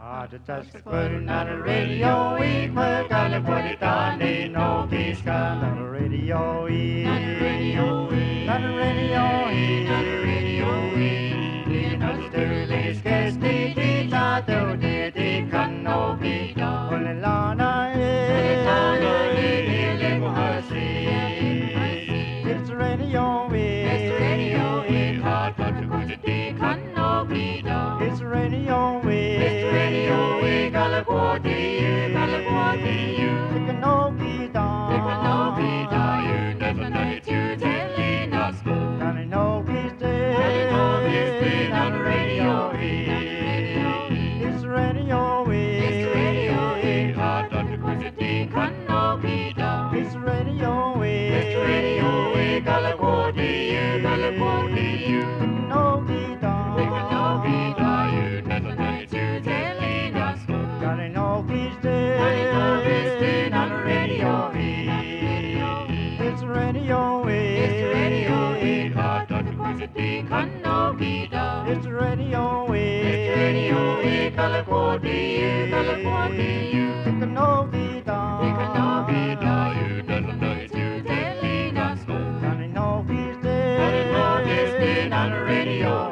Just putting on the radio, we gotta put it on the no peace gun on the radio, on the radio, on the radio, on the radio, in the sterling case, the tato, the can no be done. Only Lana, it's the radio, it's the radio, hard but to go to the can no be done. It's the radio, we gotta go to you, take a no be done, you never know it, you telling us, gotta know he's dead, on the radio, it's the radio, hard not to go to the can no be done, it's the radio, we gotta go to you, no be done, you never know it, you telling us, gotta know he's dead, on the radio, it's the radio, hard not to go to the can no be done, it's the radio, we gotta go to you, take a no be done, you never know it, you telling us, gotta know he's dead, on the radio,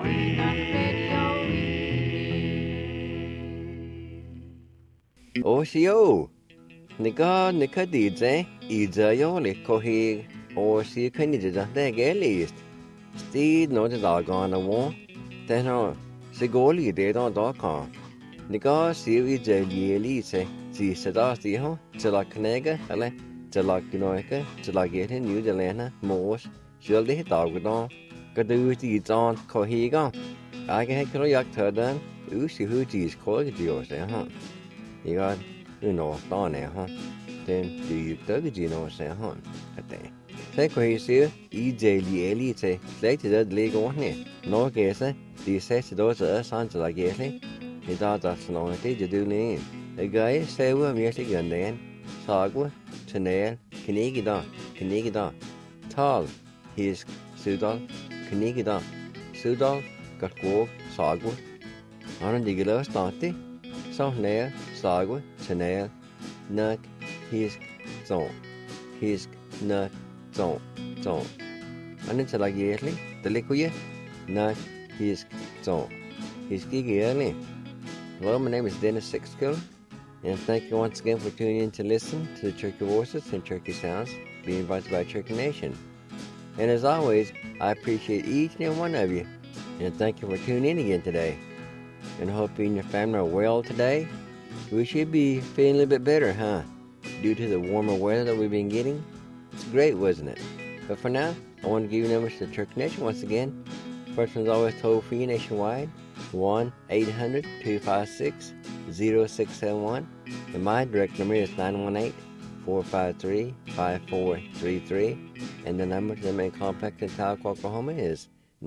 Osio, Nika DJ, Izayo, Kohi, or see Canada, the galleist. Steed not the dog on the wall, then her Sigoli did on .com. Nika see Elise, see Sadasti, ho, Tilaknega, Ale, Tilakinoika, Tilagate, New Delana, Morse, Shirley dog with on, Gaduti on Kohiga. I can have Koyak Turdan, Usi Hooties, Koyak, huh? You got, down there, huh? Then do you dug say, huh? At day. Take what you see, EJ Elite, slated that leg on here. No guess, the says those are sons like Yesi. He thought that's no idea to do name. The guy say we're music and then Sagwa, Chanel, Kinigidon, Tall, his Sudal, Kinigidon, Sudal, got Wolf, Sagwa. On a digger starty. So nail, Sagwa, Chanel, Nuck, his zone, his nut zone. And it's like yearly, the liquid, Nuck, his zone, his gigi early. Hello, my name is Dennis Sixkill, and thank you once again for tuning in to listen to the Turkey Voices and Turkey Sounds being invited by Turkey Nation. And as always, I appreciate each and every one of you, and thank you for tuning in again today. And I hope you and your family are well today. We should be feeling a little bit better, huh? Due to the warmer weather that we've been getting. It's great, wasn't it? But for now, I want to give you numbers to the Turkey Nation once again. First one's always toll-free nationwide, 1-800-256-0671. And my direct number is 918-453-5433. And the number to the main complex in Tahlequah, Oklahoma is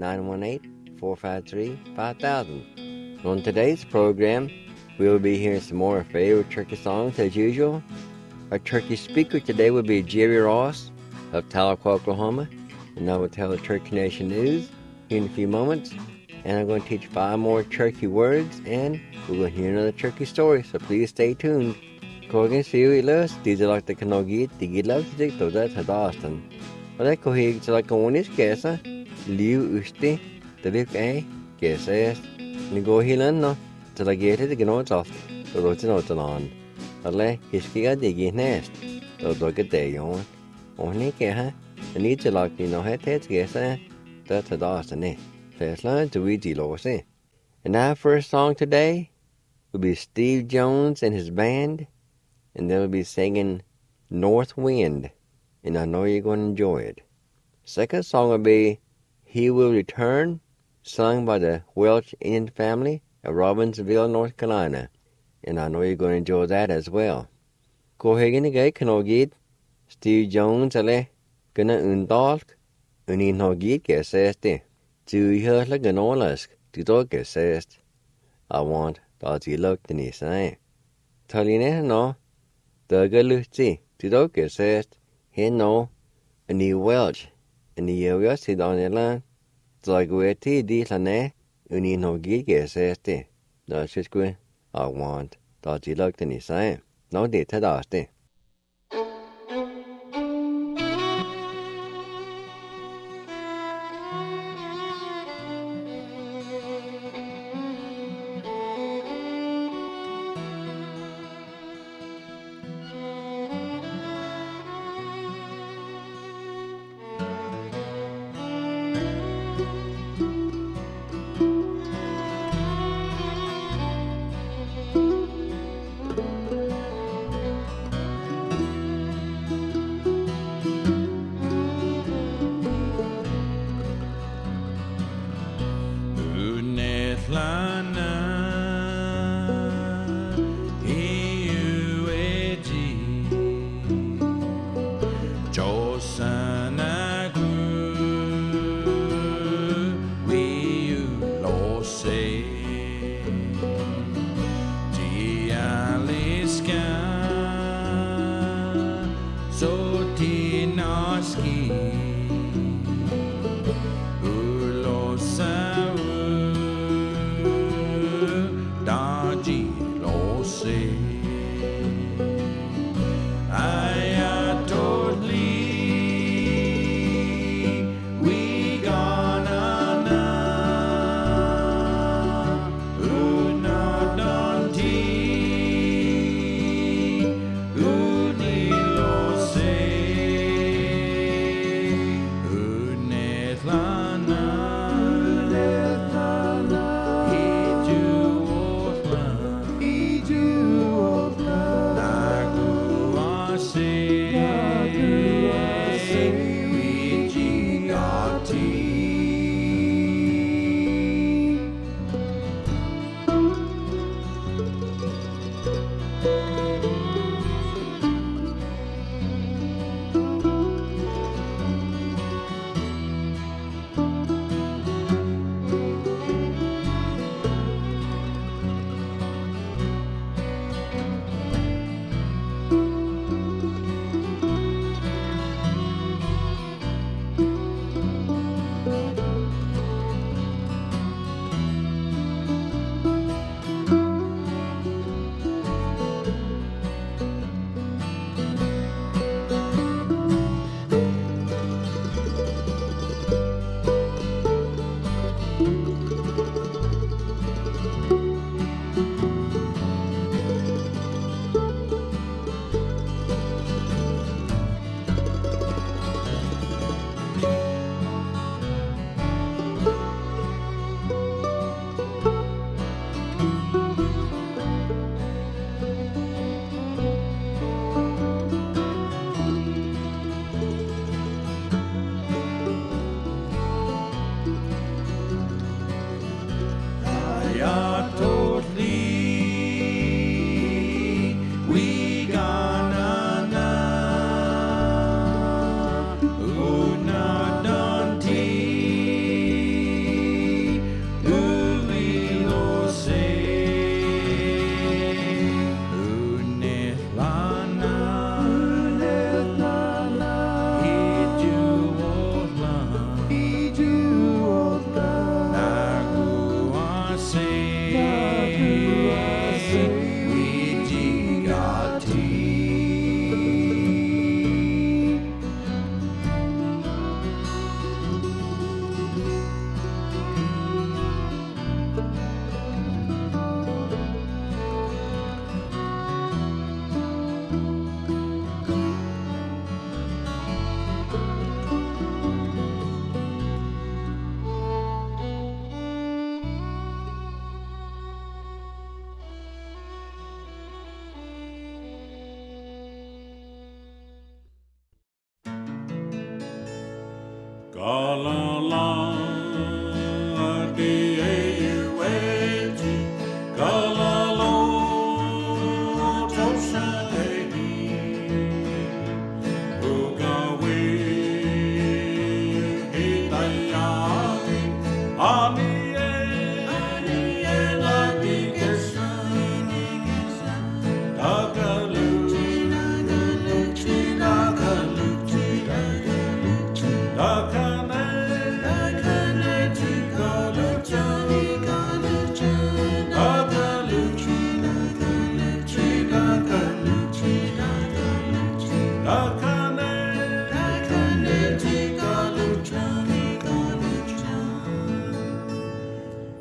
918-453-5000. On today's program, we will be hearing some more favorite turkey songs as usual. Our turkey speaker today will be Jerry Ross of Tahlequah, Oklahoma, and I will tell the Turkey Nation news in a few moments. And I'm going to teach 5 more turkey words, and we're going to hear another turkey story, so please stay tuned. Kogan siwi lös, diese lagt det knogit, die läuft sich då det hadasten. Och det kohig till att konis kesa, liu usti, det lik kesa. Ni går hilen no, till att get det gnot off, då då till något annan. Alla hiskiga digi näst, då då get det jon. Och ni keha, ni till att ni no het kesa, det hadasten. Let's learn to read the. And our first song today will be Steve Jones and his band, and they'll be singing North Wind, and I know you're going to enjoy it. Second song will be He Will Return, sung by the Welch Indian family of Robbinsville, North Carolina, and I know you're going to enjoy that as well. Kohegin kanogid Steve Jones ale gonna undalk unin hogid gesesti. Du hörla ganolask, du doge sest. I want that you looked in his eye. Taline no, dugga luti, du doge sest. He no, and he Welch, and he yogasid on the land. Zagweti di lane, unin hogid gesesti. That's just good. I want da jilak tani sai. No de tadaste.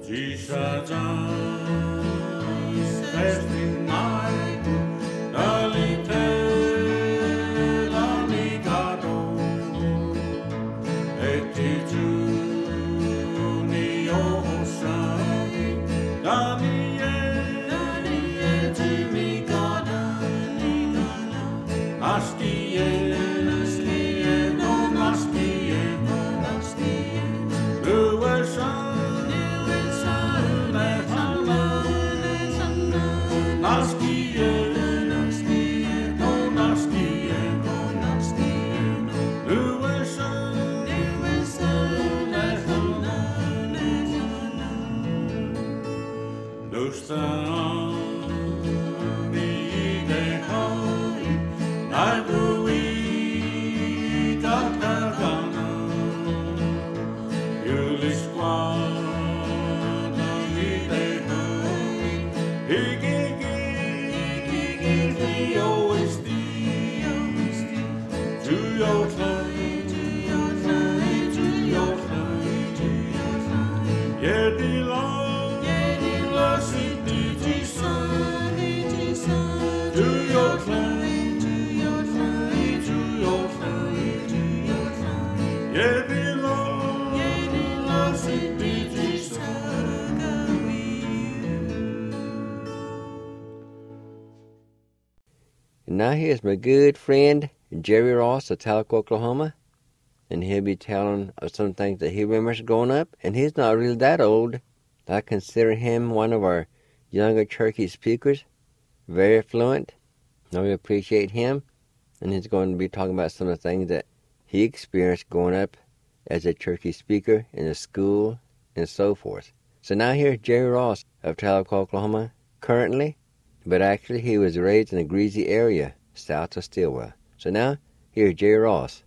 And now here's my good friend Jerry Ross of Talc, Oklahoma, and he'll be telling us some things that he remembers growing up, and he's not really that old. I consider him one of our younger Cherokee speakers, very fluent. I really appreciate him, and he's going to be talking about some of the things that he experienced growing up as a Cherokee speaker in a school and so forth. So now here's Jerry Ross of Talc, Oklahoma, currently, but actually he was raised in the Greasy area, south of Stillwell. So now here's Jerry Ross.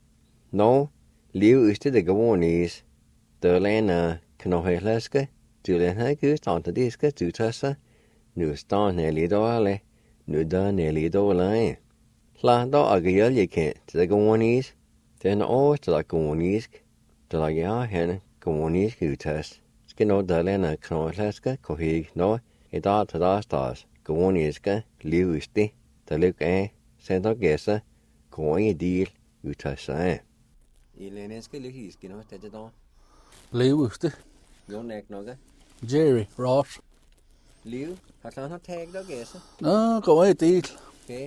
No, liu uste de Gavonis, the Lana Canohelaska, Juliana Gustan to Disca to Tussa, nu stan nearly doale, nu done nearly doline. La do agayel ye can't to the Gavonis, then all to the Gavonis, to the Yahan Gavonis Gutas, Skino the Lana Canohelaska, Kohig, no, a dot to the stars, Gavoniska, liu uste, the look send a guesser, going a deal, Utasa. Ileneska Luhiski, no, that it all. Liu uste. Your neck, Noga. Jerry Ross. Liu, har han taget og gæsse? Nå, gå i del. Okay.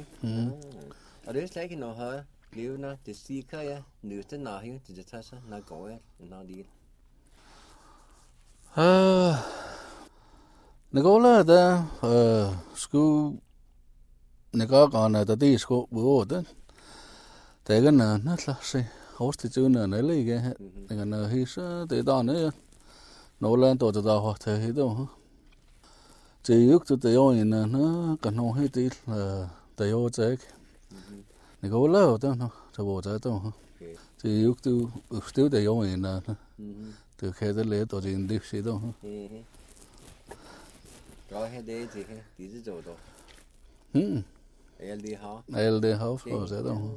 Og det er slet ikke noget højere. Liu, når det stikker jeg, nøste nahio, det tager sig, når går jeg, når det Nicola der skulle Nicola der det skulle hvor det. Det kan næsten se. Hostitutionen er lige her. Det kan hisse det der nede. Nolan der der har taget det der. Det jo det jo en kan nå helt det der jo tag. Nicola der så hvor der der. Det jo du stod der jo en det kan det lidt og det en livs der. Gør her det til her. Det er det der. LD har for så der.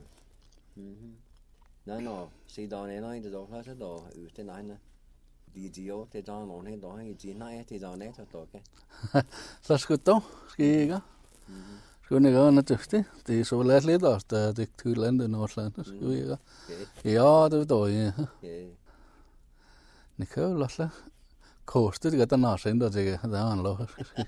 Nå, se der er en der plads der ute nej. De jo det der nogen her der i de nej det der net der okay. Så skal du skal ikke. Skal ikke gøre noget det er så let lidt også det til landet Nordsjælland skal ikke. Ja, det er ja. Nicola så koster det der næsten der det der han lå.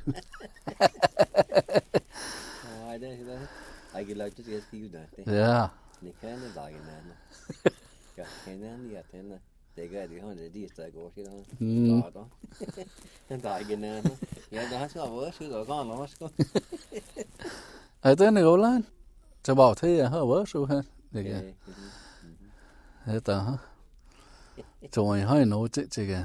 Nej, det er det. Jeg kan lade det skrive der. Ja. Ni kan det dagen nærmere. Ja, kan jeg lige at tænde. Det gør det hånd det der går til der. Ja, den dagen nærmere. Ja, der har så været så der går også. Ej, den er jo lang. Så var det jeg har været så her. Det kan. Det der. Så jeg har noget til det.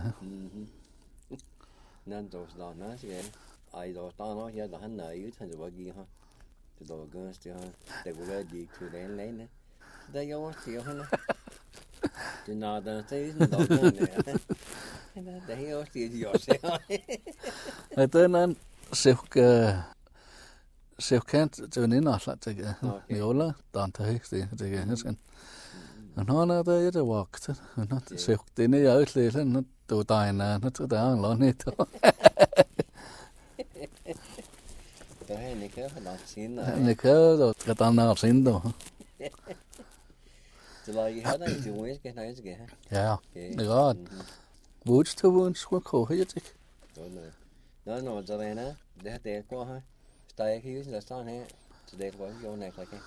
Nan der så der så ej der står nok her der han er jo han så var give her. Det der gør det her. Der går det gik til den lane. Der jo til han. Det når der er sådan der. Det er jo også det de også. Ej, den er så kan det ikke noget til det. Nicola, der tager det kan jeg. Men han er der i det vagt. Han så det er jo ikke sådan tu tai na nó tu ta lo nè tu Tôi hay này cứ phải đọc xin rồi. nè khớ rồi cái ta nào xin đâu Chỉ là cái hết đấy, chỉ muốn cái này chứ kìa. yeah được rồi bút tu bút xuống khổ hết chứ Đúng rồi. Nó cho đây nè, để để qua ha. Tại khi là sao nè, chỉ để qua vô này lại cái.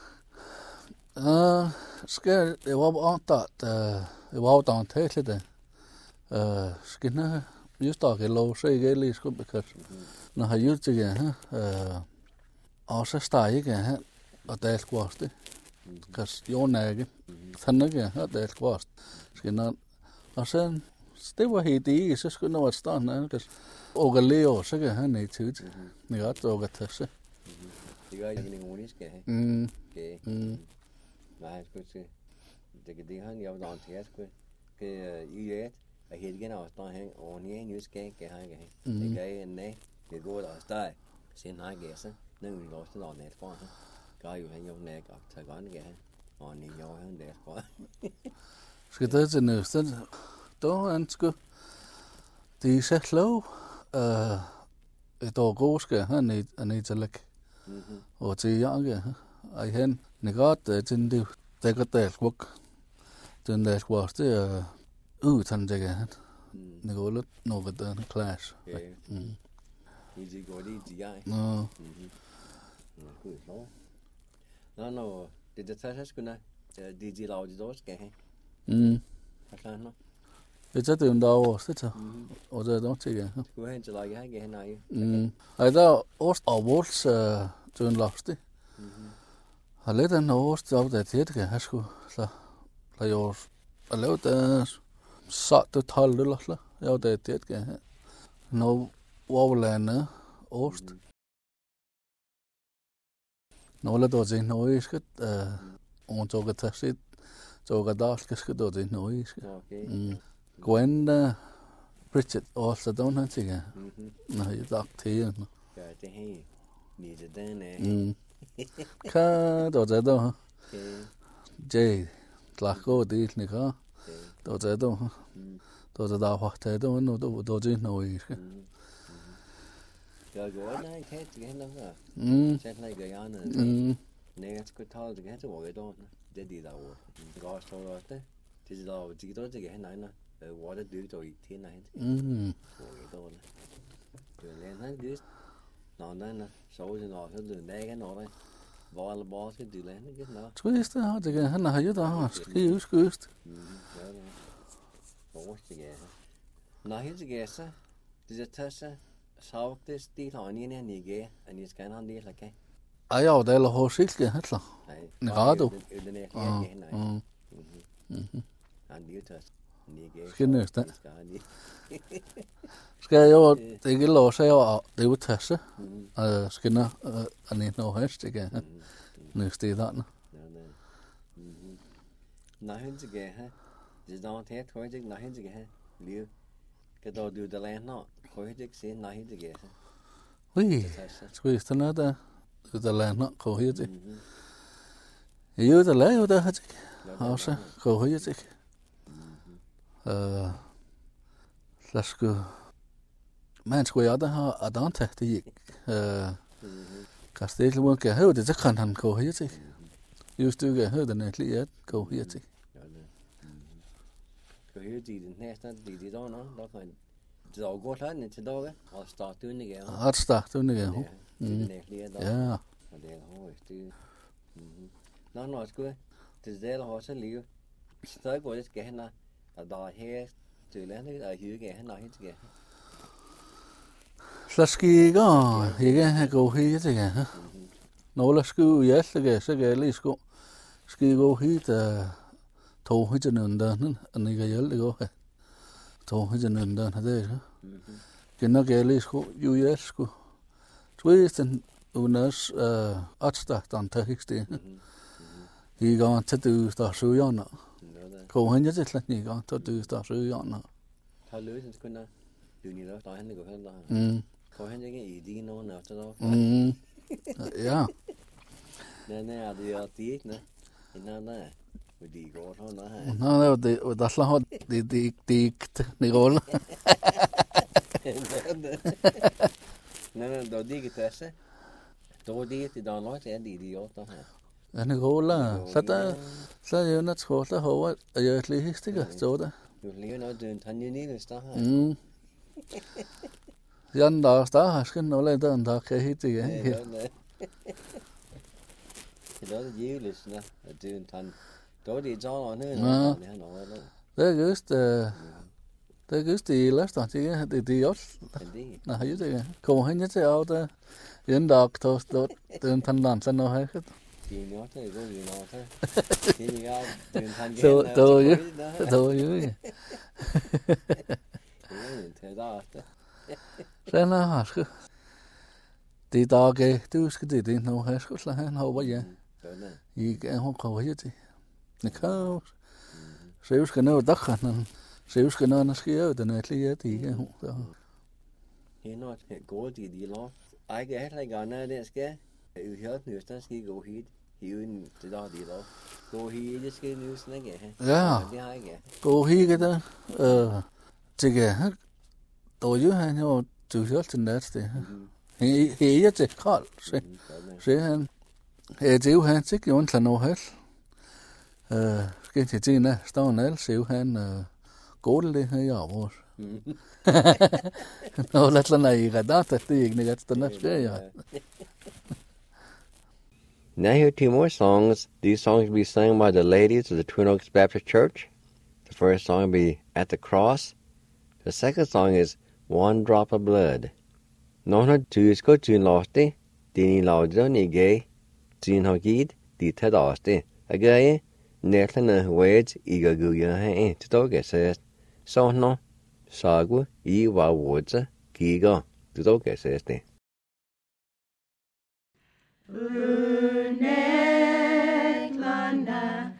Ska det var bara att det var utan till det. Skina just då lo sig det liksom because när har gjort det och så steg det att det kvarst det. Kas jonäge. Tannage att det kvarst. Skina och sen det var hit i så skulle nog stanna kas och leo så det han är tid. Ni att och att så. Det var ju ingen onis kìa. Okej. Nej, skulle se. Det han jag var till skulle cái ý là hiện cái nào tao hay ổn nhé như cái hai cái này cái gọi là style xin hai cái sao nên mình gọi cái này qua cái hay dùng này cả thời gian cái ổn nhiều hơn để qua Ska det sen nu sen då en sku de så slow ett år gåske han är till lik och till jag I hen ni got den du det går det kvok den det kvok det utan det han ni går lidt något den clash Easy går det jeg no no det tager sgu nej det laver det også skal have Hvad det er det der også det og det er nok til ja du hen til like jeg hen nej Ej der også og vores den lofte har lidt en også job der det kan have sgu så der jo at lave det så det tal det så ja det kan have no Wowlande ost no la do zin no is ket on to get sit to get das ket do zin no is Gwen Bridget also don't have to go no you talk to you ja det her ni det den ka do det do Jay tlako dit ni ka do det do do det da wax det do no do zin no is Rồi gọi này thế cái nó à sẽ này cái anh này cái thao cái chỗ cái đó để đi đâu có số rồi thế thì đâu chỉ đó cái này nè gọi nó đưa rồi thế này cái đó rồi lên hắn đưa nó nè số thì nó sẽ đưa đây cái nó đây bỏ cái đưa lên cái nó twist ha det han har ju da skust bỏ cái nej cái så det tager sig Sao det stil har ni nige ani skal han det like. Ej ja, det er hosilke hetla. Ni rado. Han det tas nige. Skal næste. Skal jo det ikke lov sig og det er tasse. Skal na ani no hest ikke. Næste der. Nej hen til ha. Det er det tror jeg ikke nej hen til ha. Liv. Cái đồ đưa đàn lên nó, khối hết cái này hết cái. Ui, twist nó da, đưa đàn nó khối hết. Yêu đàn lên đó hết. Hả khối hết. Let's go. Man skulle jeg da ha adante det gik. Kastel må kan høre det så kan han khối hết. Just du kan høre den lige khối hết. Cái gì den næste det đó nó đó kan det går godt hen til dag og starte under igen. At starte under igen. Ja. Og det er højt det. Nå sgu det der har så liv. Stadig går det skal hen og der er her til landet og hygge hen og helt skal. Så skal ikke have gå helt igen. Når der skal jeg så kan jeg lige skal gå helt tog hit under den ikke hjælpe gå her tog hit under den det kender gælde sko jo sko twisten unas atstatan tahiste I går til du der søjerne gå hen til slet ikke går til du der søjerne har løsen skulle du ni der han går hen der gå hen ikke I de nogen efter der ja nej er det er det ikke nej With the gold on the No, that's not the goal. No, då digger tesse. Då digger till dagen låt jag digger åt det här. And the goal, så er not skålet over, og jeg er lige histikker, så der. Du lever noget den tanje nede der her. Jan der har skal nå lidt den der kan hitte igen. Det er det jules, nå. At den tanje. Då det så noget her. Det er just det lasta, det er også. Nej, det kommer hen til af der. Jan der tost den tanje danser nå her. Det er noget der går i noget her. Det er den tanje. Så jo. Det er det. Sen har sgu. Det dage, du skal det nu har sgu så han håber ja. I kan komme her til. Det kan. Så skal nå der kan. Så skal nå skal den er lige det ja. Det er noget godt i de lov. Jeg kan heller ikke gøre det skal. Jeg hører nu der skal gå hit. Uden det der de lov. Gå hit det skal nu snakke. Ja. Det har jeg. Gå hit der. Det kan. Då jo han jo du hører til næste. He er til Karl. Så han det jo han til jo en nu her. Skal til Tina står nal så han går det her ja vores. Nå lad lad nej gadata det ikke net den næste ja. Now here are 2 more songs. These songs will be sung by the ladies of the Twin Oaks Baptist Church. The first song will be At the Cross. The second song is One Drop of Blood. Når du skal til låste, din laudron i gay, din har givet dit tadaste. Agaye, netlene words i gaguya ha til dogesest. Så nå, sagu i var words giga til dogesest. Netlanda,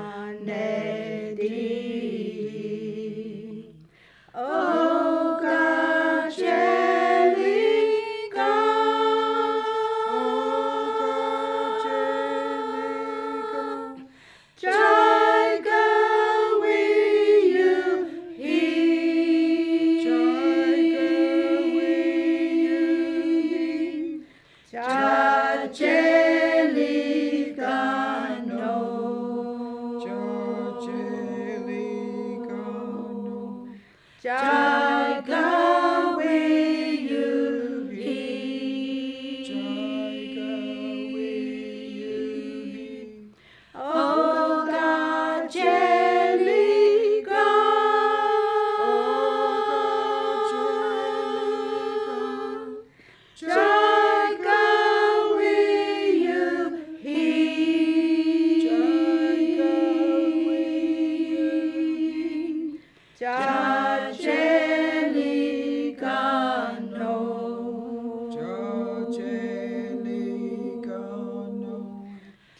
Oh God.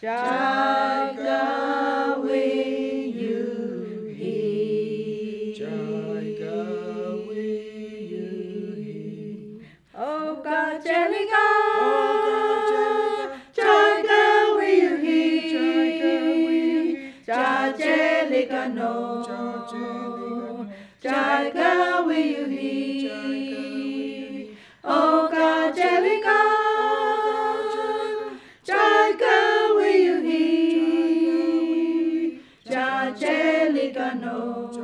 Jaga will you hear? Jaga will you hear? Oh God, Jellica, Jaga will you hear? Jaga no. Jaga Jaga will you hear? Oh God, Jellica, will you hear? Jellica no.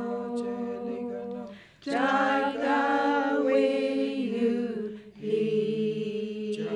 Jaga will you hear?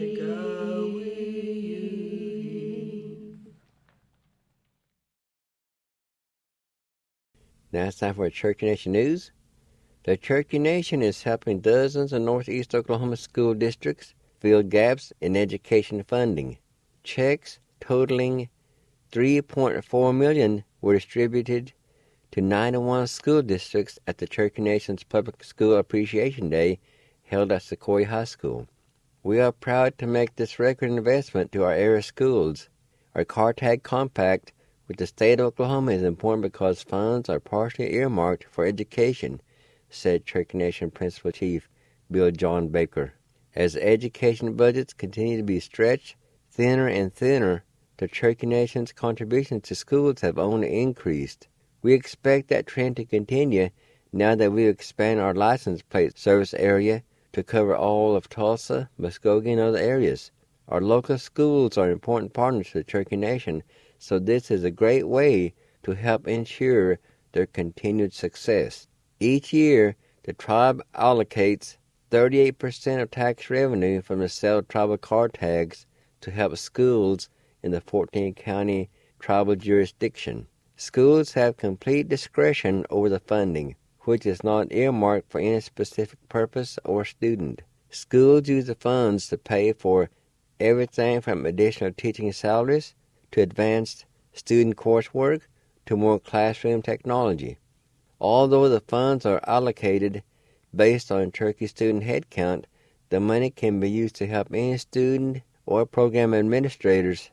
Now it's time for Cherokee Nation News. The Cherokee Nation is helping dozens of Northeast Oklahoma school districts fill gaps in education funding. Checks totaling $3.4 million were distributed to 91 school districts at the Cherokee Nation's Public School Appreciation Day held at Sequoia High School. We are proud to make this record investment to our area schools. Our CARTAG compact with the state of Oklahoma is important because funds are partially earmarked for education, said Cherokee Nation Principal Chief Bill John Baker. As education budgets continue to be stretched thinner and thinner, the Cherokee Nation's contributions to schools have only increased. We expect that trend to continue now that we expand our license plate service area to cover all of Tulsa, Muskogee, and other areas. Our local schools are important partners to the Cherokee Nation, so this is a great way to help ensure their continued success. Each year, the tribe allocates 38% of tax revenue from the sale of tribal car tags to help schools in the 14-county tribal jurisdiction. Schools have complete discretion over the funding, which is not earmarked for any specific purpose or student. Schools use the funds to pay for everything from additional teaching salaries to advanced student coursework to more classroom technology. Although the funds are allocated based on Cherokee student headcount, the money can be used to help any student or program administrators.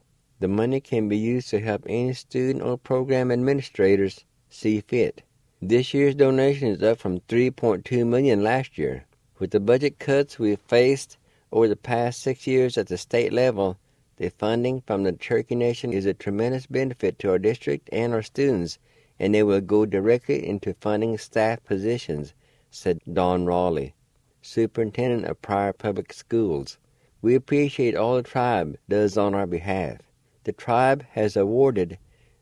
See fit. This year's donation is up from $3.2 million last year. With the budget cuts we've faced over the past 6 years at the state level, the funding from the Cherokee Nation is a tremendous benefit to our district and our students, and it will go directly into funding staff positions, said Don Raleigh, Superintendent of Pryor Public Schools. We appreciate all the tribe does on our behalf. The tribe has awarded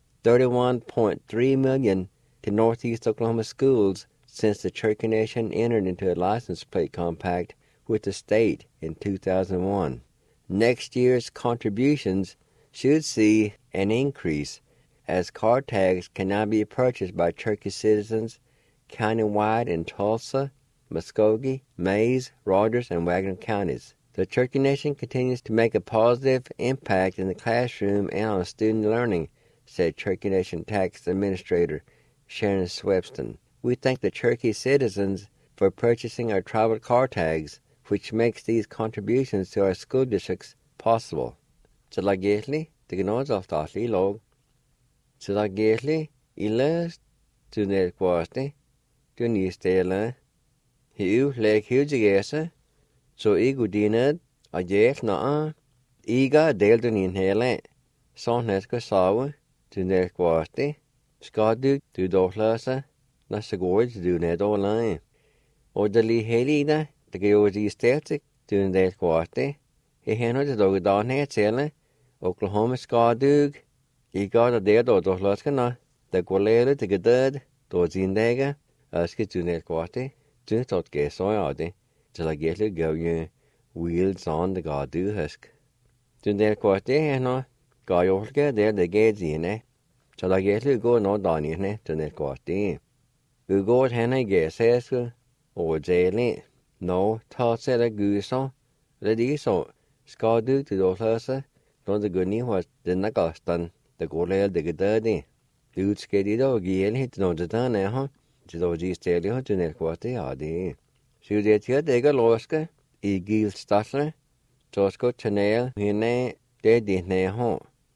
$31.3 million to Northeast Oklahoma schools since the Cherokee Nation entered into a license plate compact with the state in 2001. Next year's contributions should see an increase as car tags can now be purchased by Cherokee citizens countywide in Tulsa, Muskogee, Mays, Rogers, and Wagner counties. The Cherokee Nation continues to make a positive impact in the classroom and on student learning, said Cherokee Nation Tax Administrator Sharon Swepston. We thank the Cherokee citizens for purchasing our tribal car tags, which makes these contributions to our school districts possible. Tsalagétli, Tignozaltali log. Tsalagétli, Ilas, Tunelquasti, Tunistela, Hiu, Lake Hugigesa, so Igudinad, a Jef Naa, Iga Deldunin Hele, Sonneska Sawa, Tunelquasti, Skadu, Tudolasa, Nasagords, Dunedoline. Ordali Helida, the Geozi Static, Tunelquasti, he handled the Dogadon Hetzela, Oklahoma Skadug, Iga the Dedo Dolaskana, the Gualera, the Gadad, Dozindega, Aski Tunelquasti, Tunatot Gesoyade. Till I get to go you wheels on the Gadu husk. To their quarter, and no Gayorka there the gates in eh. Till I get to go no Donny to their quarter. We go at Hannah guess or Jailing. No, toss at a goose on the diesel. Skadu to those husser. Don't the good knee was the Nagastan, the Golel the Gadadi. Dude skadido, Giel hit no the done eh, huh? To those East Area to their quarter, adi. Sudetia dega loska, I gil statler, Tosco Chanel, Hine, de Disney home.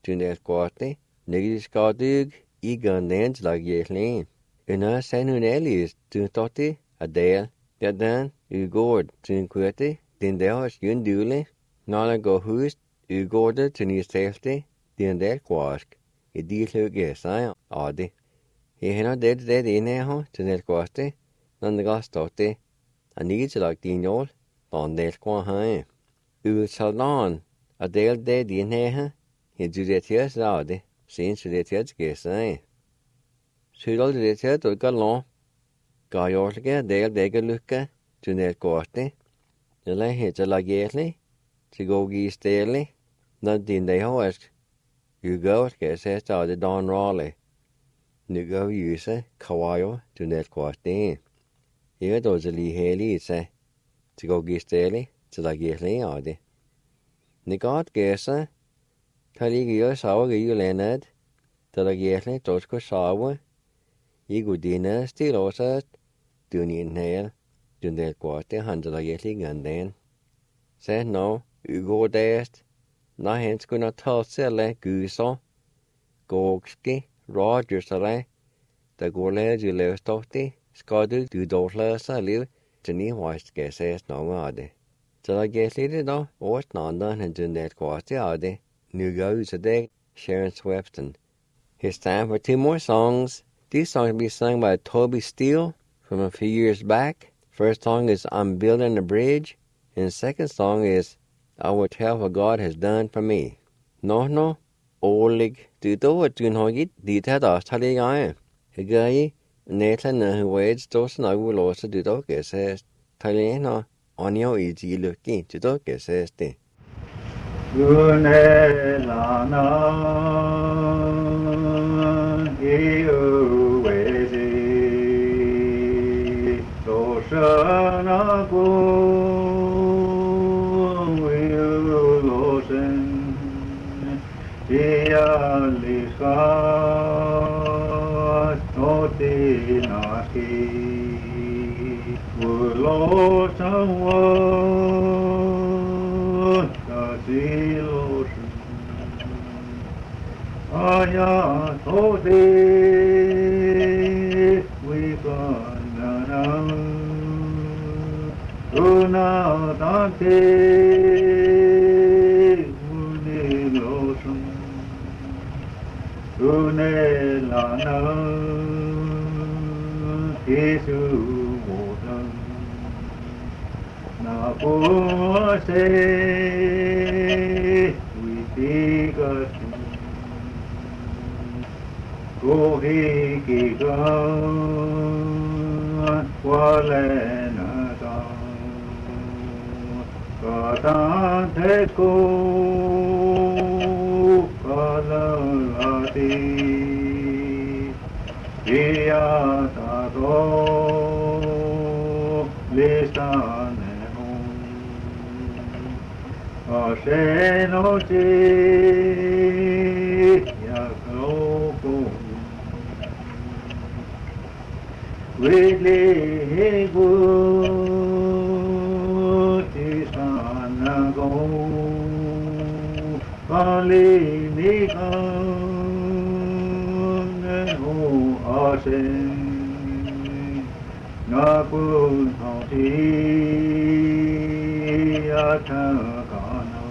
Tunel Quati, Nigis Gaudug, Egan Nans Lagielin. Una Sanun Elias, Tuntoti, Adele, Dadan, Ugord, Tunquati, Dindeos Yundule, Nala Gohust, Ugorda, Tunis Safety, Dindel Quask, a deal who guess I Audi. He had not dead in there, Tunel Quati, none the Gostoti, and needs like Dinol, on Del Quahine. Salon, Adele dead in there, he do that years Audi, since that years guess I. Sudal det her to galon. Gajorlige del degelukke, Tunel Quati. Eller heter Lageli, Tigogi Steli, Nadin de Hoest. Ugo skal stadig Don Raleigh. Nugo Yuse, Kawayo, Tunel Quati. Jeg dog lige heli se. Tigogi Steli, til Lageli Adi. Nigat gæsa, Taligio Sawa Yulenad, til Lageli Tosko Sawa. Igudina stilosat, Dunin Nail, Tunel Quati, Handelagetli Gandan. Said no, Ugo dast, na hens kunna ta selle Guso, Gogski, Rogersale, da gole Julestoti, Skadu, du dårløsa liv, til ni højstske sæs nogle af det. Så der gæsli det da, året nandan han Tunel Quati af det, nu går ud til det, Sharon Swepton. It's time for 2 more songs. These songs will be sung by Toby Steele from a few years back. First song is I'm Building a Bridge, and the second song is I Will Tell What God Has Done for Me. No, Olig, du då at du har gitt dit her da, tal I gang. Hegøy, netlende huweds dosen av ulåse du då gæsest. Tal I nå, onjo I de lykke, du då gæsest det. Gunelana, Shana go will losen Dialisa Notinaki Ulosawa Tazilosen Ayatode Viganana Una dante unilosum unelana Jesu wodan na puase witigasu gohikigan walena Kadante ko kalati iyata ko listane ho ashenochi yakloko Willibu Nago Kali Nikan Ho Asen Nakun Hati Atakano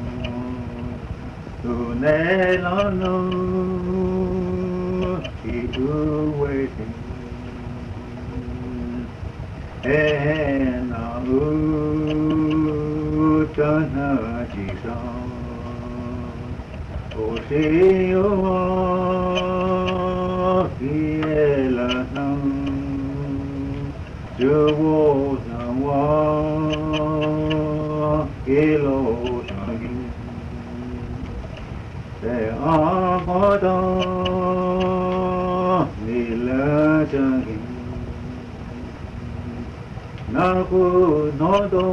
Tunelano Itu waiting Ena Utana Jisa Oshioa Fielana Juwozawa Ilotagi Se Abada Nilajagi Naku nodo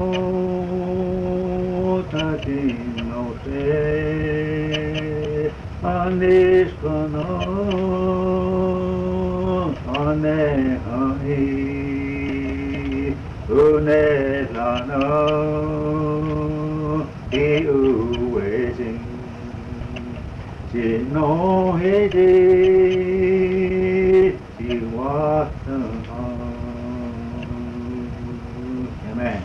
tatino se anishkono anehai unelana iuwezin no hede Amen.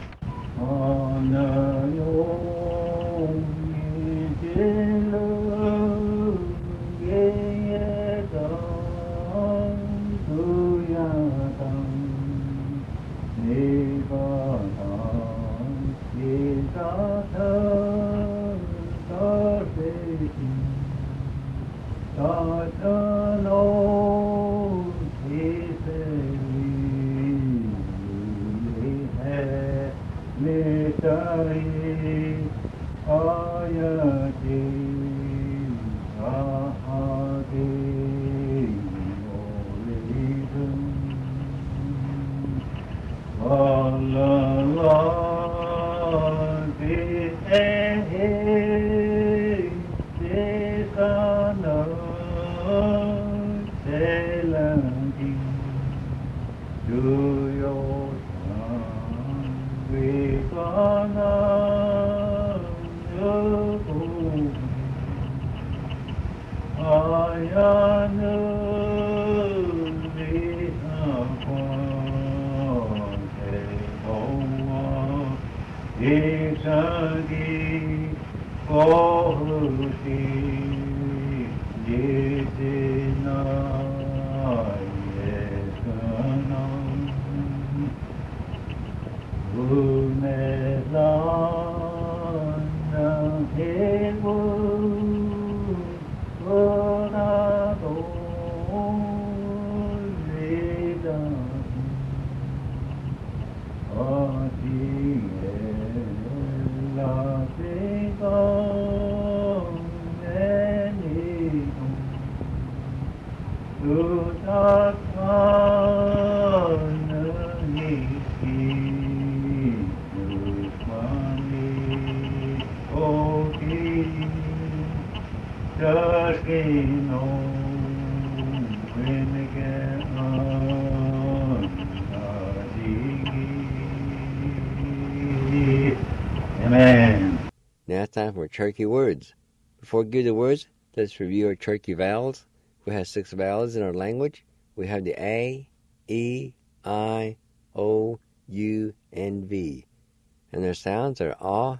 Amen. Now it's time for Cherokee words. Before we give the words, let's review our Cherokee vowels. We have 6 vowels in our language. We have the A, E, I, O, U, and V. And their sounds are A,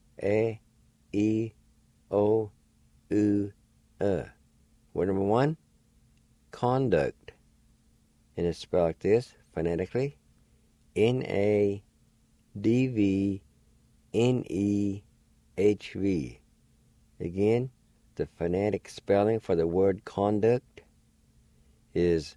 E, I, O, U, Word number 1, conduct. And it's spelled like this, phonetically. N-A-D-V-N-E-H-V. Again, the phonetic spelling for the word conduct is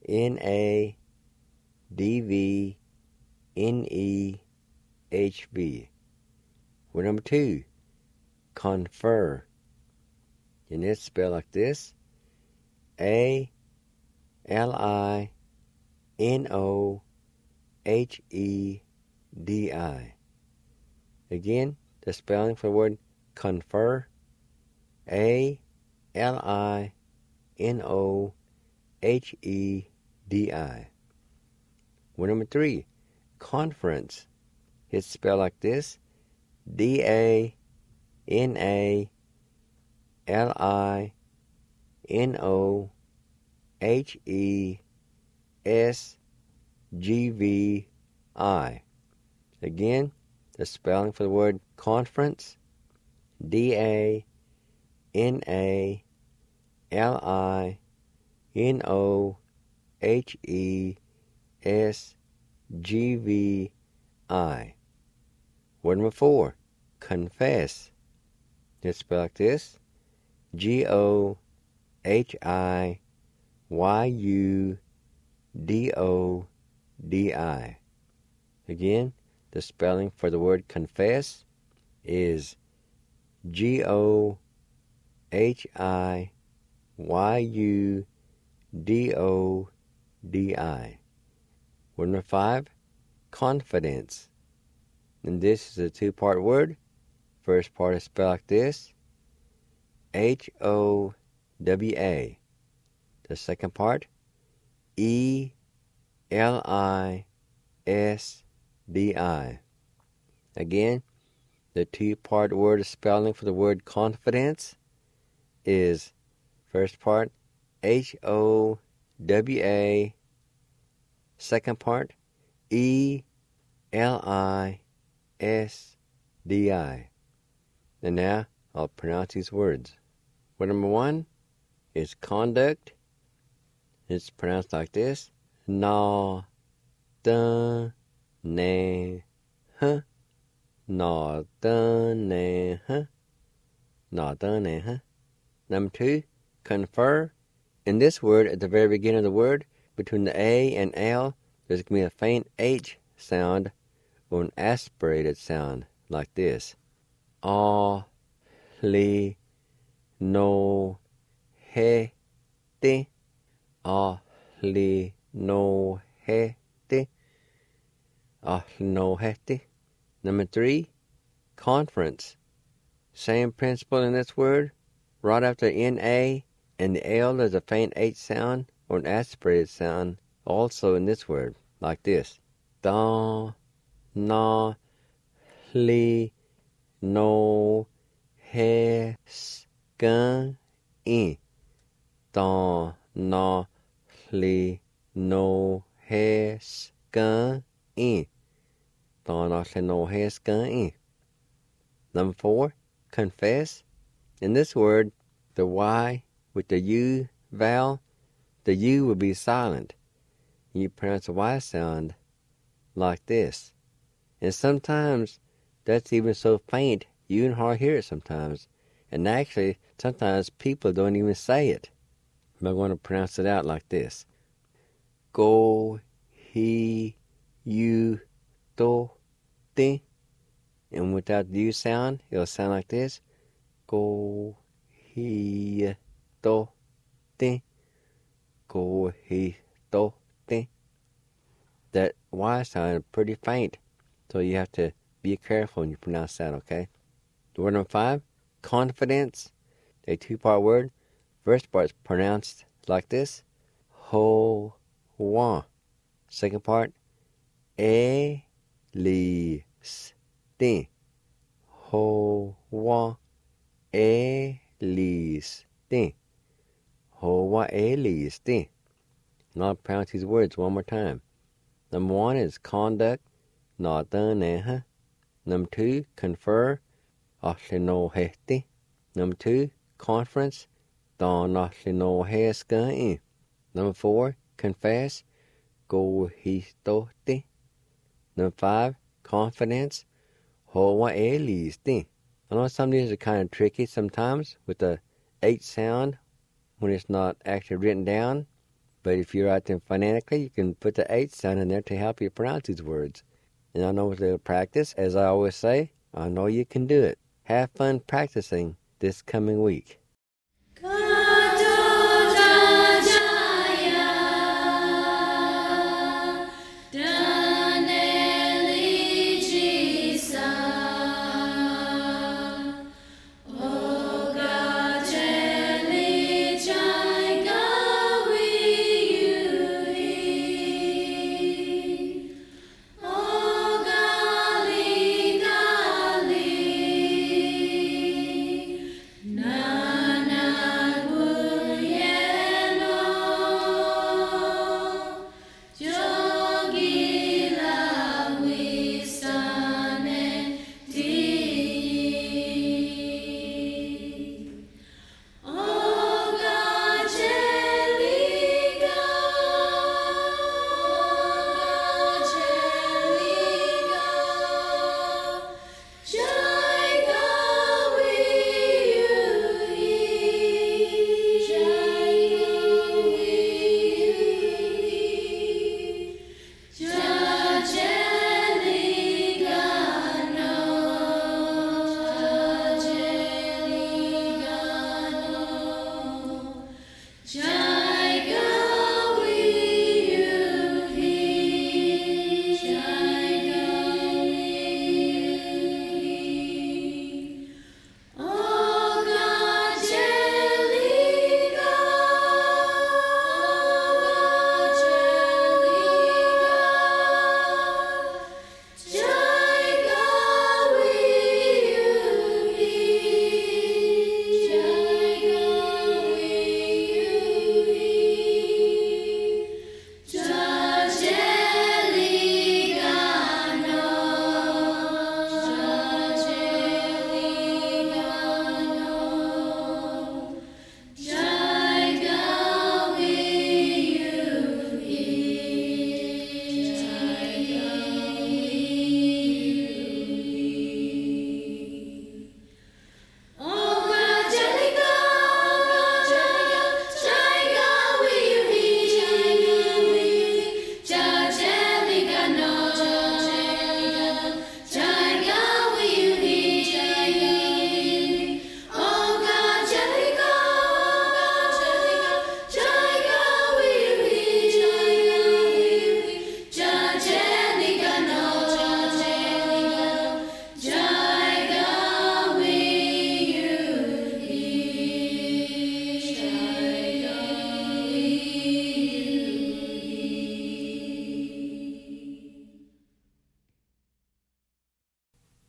N-A-D-V-N-E-H-V. Word number 2, confer. And it's spelled like this, A-L-I-N-O-H-E-D-I. Again, the spelling for the word confer, A-L-I-N-O-H-E-D-I. Word number 3, conference. It's spelled like this, D-A-N-A-L-I-N-O-H-E-S-G-V-I. Again, the spelling for the word conference, D-A-N-A-L-I-N-O-H-E-S-G-V-I. Word number 4, confess. It's spelled like this, G-O-H-I-Y-U-D-O-D-I. Again, the spelling for the word confess is G-O-H-I-Y-U-D-O-D-I. Word number 5, confidence. And this is a 2-part word. First part is spelled like this, H-O-W-A. The second part, E-L-I-S-D-I. Again, the 2-part word spelling for the word confidence is first part H-O-W-A, second part E-L-I-S-D-I. And now I'll pronounce these words. Word number 1 is conduct. It's pronounced like this. Na, dun, ne, huh. Na, dun, ne, huh. Na, dun, ne, huh. Number 2, confer. In this word, at the very beginning of the word, between the A and L, there's going to be a faint H sound or an aspirated sound like this. A, li, no, he, ti. A, li, no, he, ti. A, no, he, ti. Number 3, conference. Same principle in this word. Right after N-A and the L, there's a faint H sound or an aspirated sound also in this word, like this. Da, na, li, no, he, ska, I. Da, na, li, no, he, ska, I. Da, na, li, no, he, ska, I. Number 4, confess. In this word, the Y with the U vowel, the U will be silent. You pronounce the Y sound like this. And sometimes that's even so faint, you can hardly hear it sometimes. And actually, sometimes people don't even say it. I'm going to pronounce it out like this. Go, he, you, to, ti. And without the U sound, it'll sound like this. Go, he, to, ti. Go, he, to, ti. That Y sound is pretty faint, so you have to be careful when you pronounce that, okay? Word number 5, confidence. A 2-part word. First part is pronounced like this. Ho, wa. Second part, e, li, sti. Ho, wa, e, li, sti. Ho, wa, e, li, sti. And I'll pronounce these words one more time. Number 1 is conduct. Na, dun, ne, huh. Number 2, confer. No, he, ti. Number 2, conference. Da, na, no, he, ska, I. Number 4, confess. Go, he, to, ti. Number 5, confidence. Ho, wa, e, li, sti. I know some of these are kind of tricky sometimes with the H sound when it's not actually written down. But if you write them phonetically, you can put the H sound in there to help you pronounce these words. And I know with a little practice, as I always say, I know you can do it. Have fun practicing this coming week. Now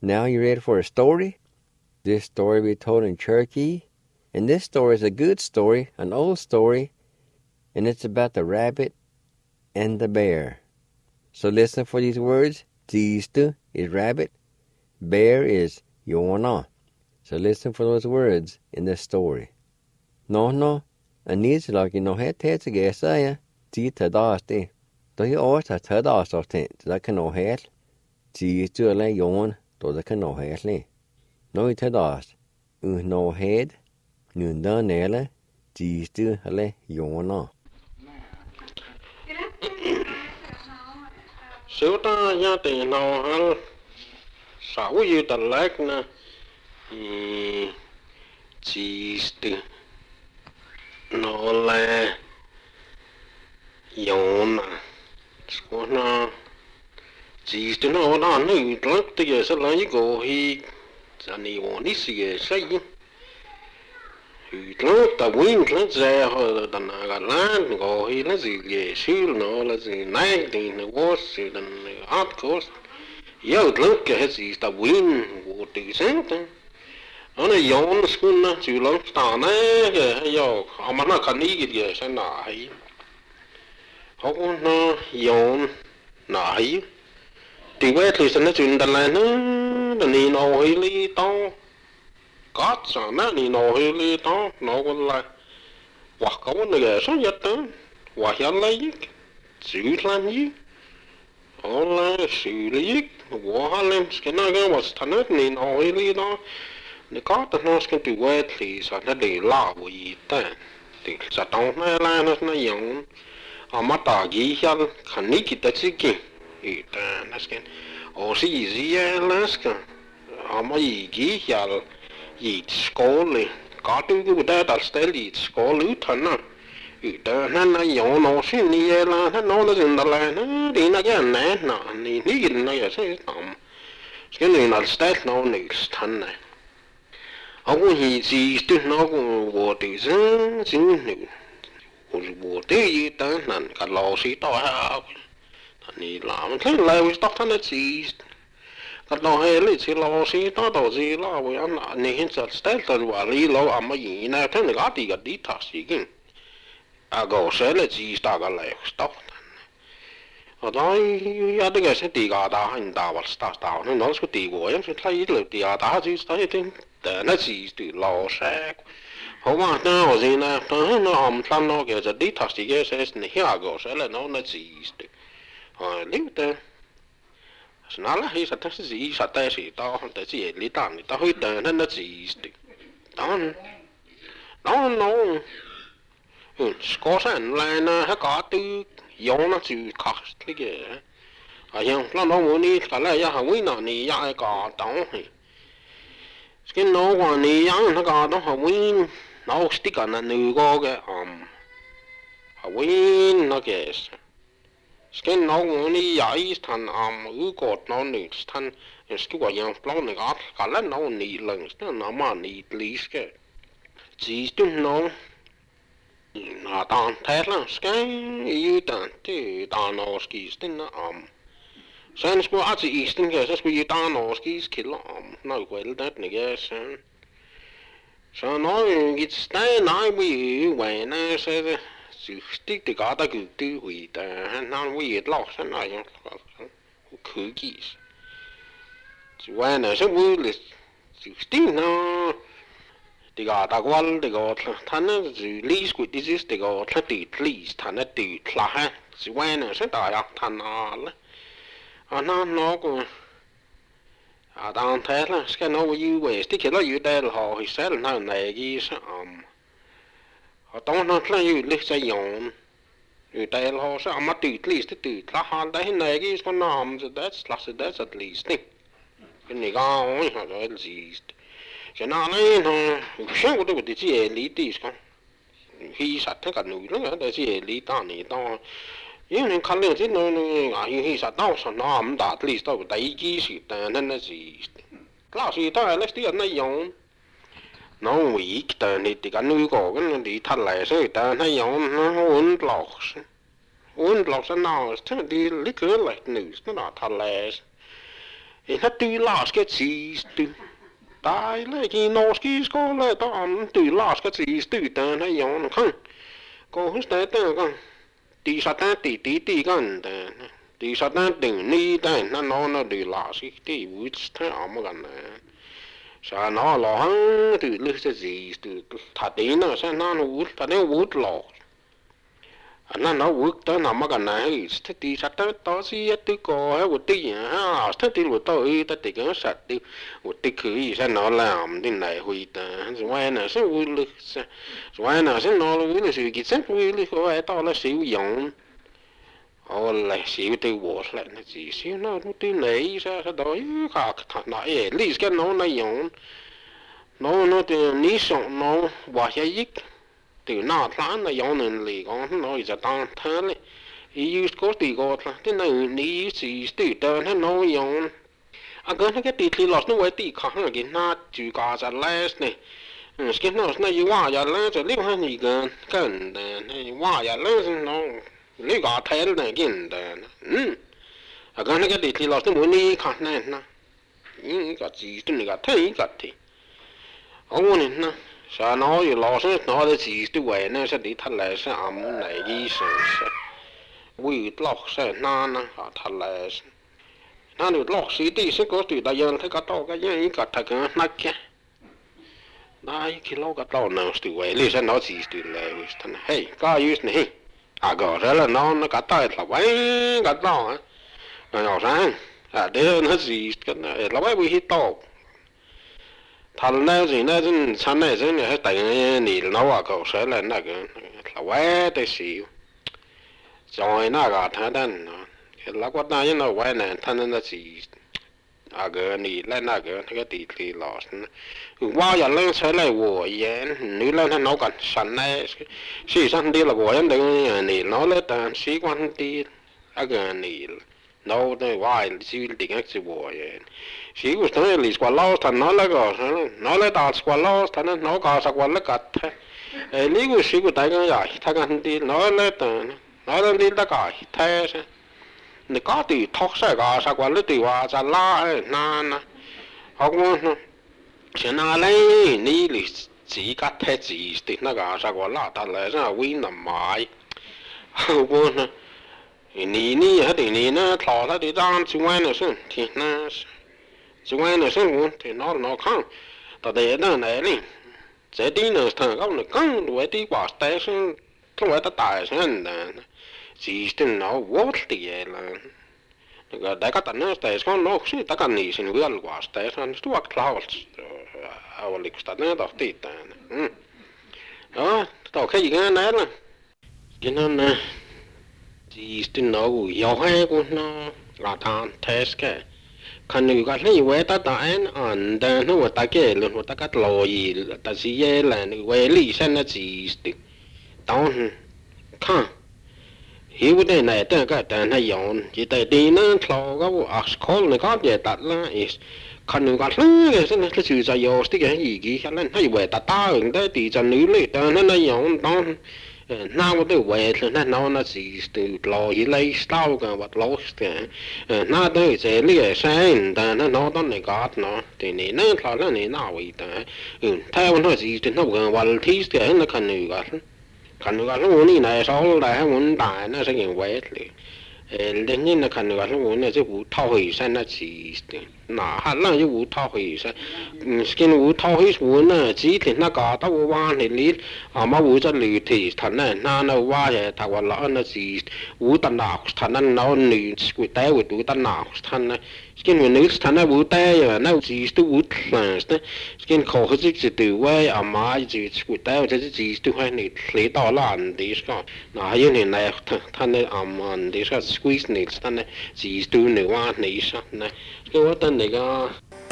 Now you ready for a story? This story we told in Cherokee. And this story is a good story, an old story, and it's about the rabbit and the bear. So listen for these words. Tistu is rabbit. Bear is Yona. So listen for those words in this story. No, Anislaki no het tegesa ti tadasti. Do you always have tadas of tent that can no het? Tistu le yon do the can no het le. No tadas. No head. Nunda nele. Tistu le Yona. Số ta gia tiền nào hắn sáu như tờ lách nè chỉ từ nó là dọn nè số nó chỉ từ nó đó nó lắc từ giờ sẽ lấy cái gì anh đi vào đi xí cái gì lắc ta quên lắc ra hồi tận cái lan cái nó gì cái xíu nó là gì này thì nó có sự tận art course yêu lắc cái gì ta quên của tự sáng ta nó dọn school nó chịu lắm ta này cái yêu mà nó cần ý cái sẽ nãy họ nó dọn nãy thì vậy thì sẽ nó chuyện tận này nó đi nào hay đi tao có sao nó đi nào hay đi tao nó còn là hoặc có cái này số nhất đó hoặc hiện lấy xử làm gì họ là xử lý của họ làm cái này cái vật thành nó đi nào hay đi đó nếu có tao nó cái từ vậy thì sẽ nó để lao gì ta thì sẽ tao nó dùng mà ta gì hiện khẩn ní kita chỉ thì ta nó cái ở gì là cái mà gì hiện gì school có cái bữa đó style gì school thằng nào đó nó dùng nó xin đi là nó dừng lại nó đi nó cái này nó đi cái nó sẽ tạm cái này là style nó này thằng này ông gì từ nó cũng vô từ dân chính này vô từ gì đó là cái lò xí to ha này làm cái lại với tóc thằng nó gì cái đó hay là chỉ lo xí đó đâu gì lo với anh này hiện giờ style từ vào đi lo mà gì này thế này cái gì cái đi thắt gì cái go sẽ là gì ta cái lại tóc ở đó ya cái sẽ đi cái đó anh ta vào start đó nó sẽ đi qua em sẽ thấy được đi cái đó chứ thấy thế nó gì từ lo sẽ không mà nó gì nè nó hầm thằng nó cáiจะđi thắt gì cái sẽ này go sẽ là nó gì lính thế nó là hay thật gì thật đấy thì tao tại gì lý tạm thì tao hơi đần nó gì đó nó có sản lại nó có từ giống nó chịu khác cái gì nhưng nó muốn đi cái này ya không nó đi ya có đó cái nó còn đi ya nó có đó không nó sticker là nữ cái không nó cái cái nó muốn đi giải thành cột nó nỉ thành cái quả yang plong này cả là nó nỉ lần nó mà nỉ lý cái chỉ nó ta thấy là cái yêu thì ta nó ski nó sen sko at i isten cái sko yêu ta nó ski kill nó quên đấy này cái sen so nó cái stay nói với vậy nó sẽ stick thì có ta cứ tư hủy ta nó với lọ sen này cứ gì vậy nó sẽ vui là stick nó thì có ta quan thì có thằng nó xử lý của this is thì có thằng tự lý thằng nó tự là ha vậy nó sẽ đại học thằng nó cũng đang thấy là cái nó như vậy thì cái nó như đây là họ sẽ là nó này cái họ tao nó là như lịch sử dùng như đây là họ sẽ mà tự lý là họ đấy này cái con nó that's at least cái này có họ nói gì cái nào này nó xem của tôi chỉ lý tí con khi sát thế cả núi nữa đấy chỉ lý ta này ta因为看了这那he said no so no am da at least to dai ji si ta na na ji la si ta la sti na yong no wi ta ni ti kan nu ko kan di tha lai se ta na yong no un lok sa na ta di li ke lai nu na tha lai hết tùy last cái gì tùy tại là cái norski skole đó tùy last cái gì tùy ta hay yon không có hết đấy ta con tí sát ta tí con tí sát ta đừng ni ta nó tùy last cái tí vui thế mà con sao nó lo tùy lư cái gì tùy thật tí nó sao nó vui thật nó vui lo nó vui tới nằm cái này thế thì sát tới đó gì tí có hay một tí à thế thì một tôi ta thì cái sát tí một tí cứ sao nó làm thế này huy ta rồi nó sẽ vui lực rồi nó sẽ nó vui là sự kiện sẽ vui lực rồi đó là sử dụng là sử từ bộ lại là gì sử nó tí này sao đó khác thật này lý cái nó dùng nó thì ní sống nó bỏ ra ít từ nào tháng là dùng nên lì con nóจะต้องเท่าเลยอีกก็ตีก็ละที่นั่นนี่สิตีเดินให้น้อย用啊个那个地里老是为地看那个那就搞着来呢是那那一挖呀来着另外一个跟的那挖呀来是那你搞太了那跟的啊个那个地里老是为你看那个几的那个太一个的我呢sao nó thì lo sẽ nó là chỉ tôi về nó sẽ đi thật là sẽ ẩm này đi sẽ vì lọc sẽ nó thật là nó được lọc sĩ đi sẽ có tùy đại dân thấy cả tàu cái gì cả thật cái nát kia đây khi lo cả tàu nào tôi về lý sẽ nó chỉ tôi là thằng hey cái gì này à gọi ra là nó cả tàu là vậy cả tàu nhỏ sang để nó gì cái này là vậy vì tàu thằng này gì này chân chăn này chân này tại nỉ nó à cậu sẽ là cái là quét để xíu rồi nó cả thằng đàn cái lá quát này nó quét này thằng nó chỉ cái nỉ lên cái tỉ tỉ lọt qua giờ lên sẽ là của yên nữ lên thằng nó còn sẵn này xí sẵn đi là của yên đừng nỉ nó lên tàn xí quan đi cái nỉ nó vài xí đỉnh cái của yên sĩ của nó là quả lâu thằng nó là nó là đào quả lâu thằng nó cao sắc quả là cắt lý của sĩ của đại cái gì thằng anh đi nó là đi là cái thế này có thì thóc sẽ cao sắc quả là thì hoa ra lá na học nó chỉ là lấy ní là chỉ cắt thế chỉ thì nó cao sắc quả là ta lại ra quy nằm mãi học nó ní hết thì nó thọ nó đi ra chung quanh nó xuống thì nó chúng ai nói xong thì nó không, tại để nó này đi, sẽ đi nữa thằng các nó không, vậy đi qua tay xong, không phải ta tài xong là, chỉ tin nó vô thì là, cái đại các nó tay xong nó chỉ ta cần gì xin vừa qua tay xong, tôi cloud, lịch ta nó đọc tí ta, đó, tao cái gì cái này là, cho nên là, chỉ tin nó yêu hay của nó là thằng test cái khăn người ta lấy về ta anh anh ta nó ta kể luôn ta cắt lòi ta chỉ là về lý sinh là chỉ tao khăn hiểu cái này ta cái ta hay dùng chỉ tại đi nó thò cái call này có gì đặt là khăn người ta lấy cái sinh là chỉ là dùng cái gì cái là hay về ta ứng tới thì chân nữ lấy ta nó dùng tao nào tôi về thì nó chỉ từ lò gì lấy sao cả vật lố thì nó tôi sẽ lấy sáng ta nó đó này có nó thì này nó là này nào vậy ta theo nó chỉ thì nó gần vật thi thì nó cần người nó muốn này sau là muốn đại nó sẽ nhận về đương nhiên là cần người nó muốn là cái vụ thao hủy sang nó chỉ nã hạt là cái vụ thao hủy sang cái vụ thao hủy vụ nó chỉ thì nó có tao qua thì lý mà vụ cho lì thì thằng này nó qua thì thằng qua lỡ nó chỉ vụ tận nào thằng nó nữ quỷ té quỷ tụ tận nào thằng này cái người nữ thằng này vụ té rồi nó chỉ tu vụ là cái khổ cái chỉ từ quay mà chỉ quỷ té rồi chỉ tu hay này lấy đó là anh đi sao nã cái này thằng này anh đi sao squeeze này thằng này chỉ tu này qua này sao này cái quá tên này cái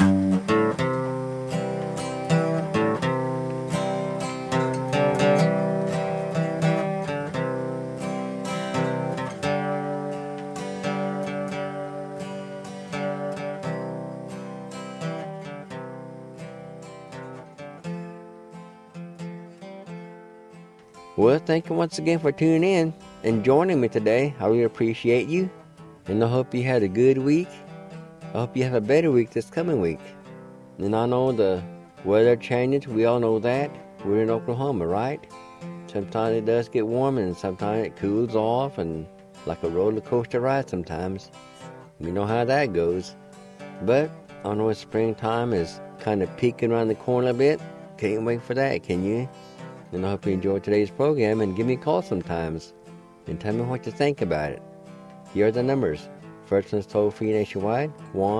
Well, thank you once again for tuning in and joining me today. I really appreciate you, and I hope you had a good week. I hope you have a better week this coming week. And I know the weather changes. We all know that. We're in Oklahoma, right? Sometimes it does get warm and sometimes it cools off and like a roller coaster ride sometimes. You know how that goes. But I know springtime is kind of peeking around the corner a bit. Can't wait for that, can you? And I hope you enjoyed today's program and give me a call sometimes and tell me what you think about it. Here are the numbers. First one's toll-free nationwide,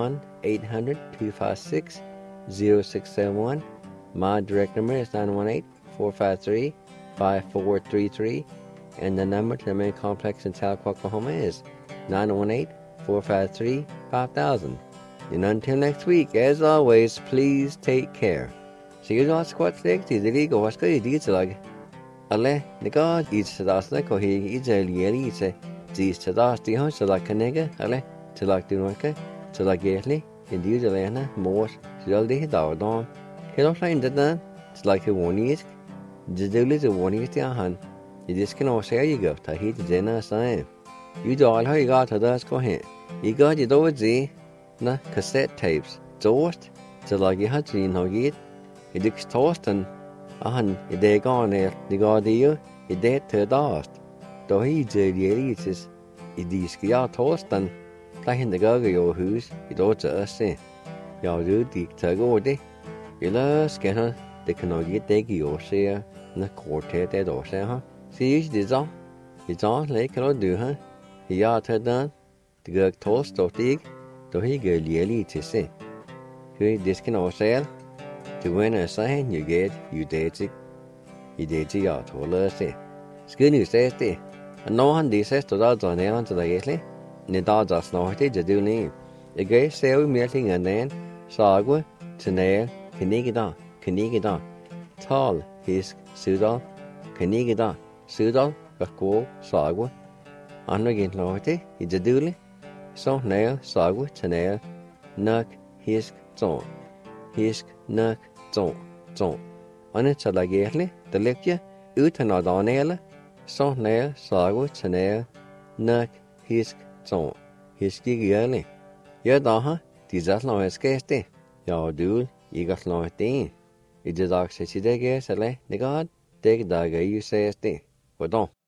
1-800-256-0671. My direct number is 918-453-5433. And the number to the main complex in Tahlequah, Oklahoma is 918-453-5000. And until next week, as always, please take care. See you all squat leg to the league or what's good to Ale, the God eats the last neck or he eats a yearly. These to last the house to like a nigger, ale, to like the worker, to like gately, and use a lana, more, to all the dog on. He don't find that done, it's like a warning is. The devil is a warning is the hand. You just can all say you go to hit the dinner sign. You do all how you got to thus go ahead. You got your door Z, na cassette tapes, toast, to like you had to know it. You dicks toast and you day gone there, the god you, you dead to dust. Though he did the is these toast and playing the gug of your house, you don't to us say. Y'all do the tug or day. You love scanner, they cannot get the your share, and the quartet that or say, huh? See, it's all. It's all like cannot do, huh? He ought to done. The gug toast or dig, though he go yearly to say. Here this can all sell. To win a sign, you get, you did it. You did it, y'all told us say. Good news says they. And no one says to dogs on air until they get it. And the dogs are snorted to do name. The great sale melting and then, sagwa, tenail, Canigida, tall, hisk, sudal, Canigida, sudal, kakko, sagwa. Anagin lorte, it's a dooley. So nail, sagwa, tenail, nuck, hisk, zone. Hisk, nuck, zone. On it to like the lecture, utan on air. Så nail, sagwa, tenail, nuck, hisk, zone. Hiski yearly. Daha, these are long as guesty. Your duel, you got long at the. It is oxy, the gas, the god, take dagger, you say, stay. But don't.